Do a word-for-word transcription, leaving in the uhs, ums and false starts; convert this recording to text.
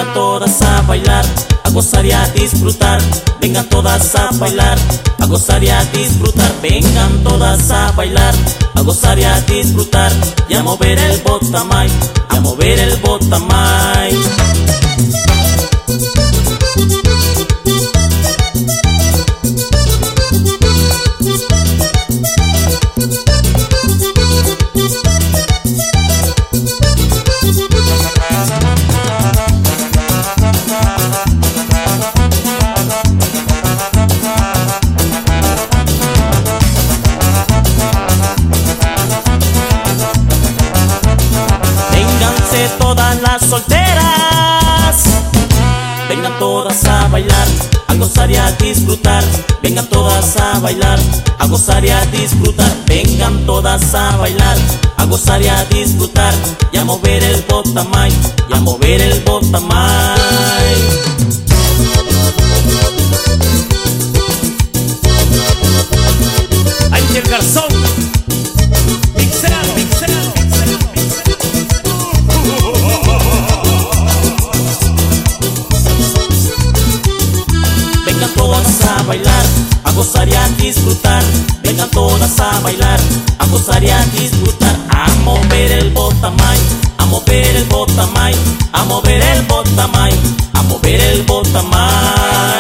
Vengan todas a bailar, a gozar y a disfrutar. Vengan todas a bailar, a gozar y a disfrutar. Vengan todas a bailar, a gozar y a disfrutar. Y a mover el botamay, a mover el botamay. Todas las solteras, vengan todas a bailar, a gozar y a disfrutar. Vengan todas a bailar, a gozar y a disfrutar. Vengan todas a bailar, a gozar y a disfrutar. Y a mover el botamay, y a mover el botamay. Ángel Garzón, mixeado, mixeado. Vengan todas a bailar, a gozar y a disfrutar. Vengan todas a bailar, a gozar y a disfrutar. A mover el botamay, a mover el botamay, a mover el botamay, a mover el botamay.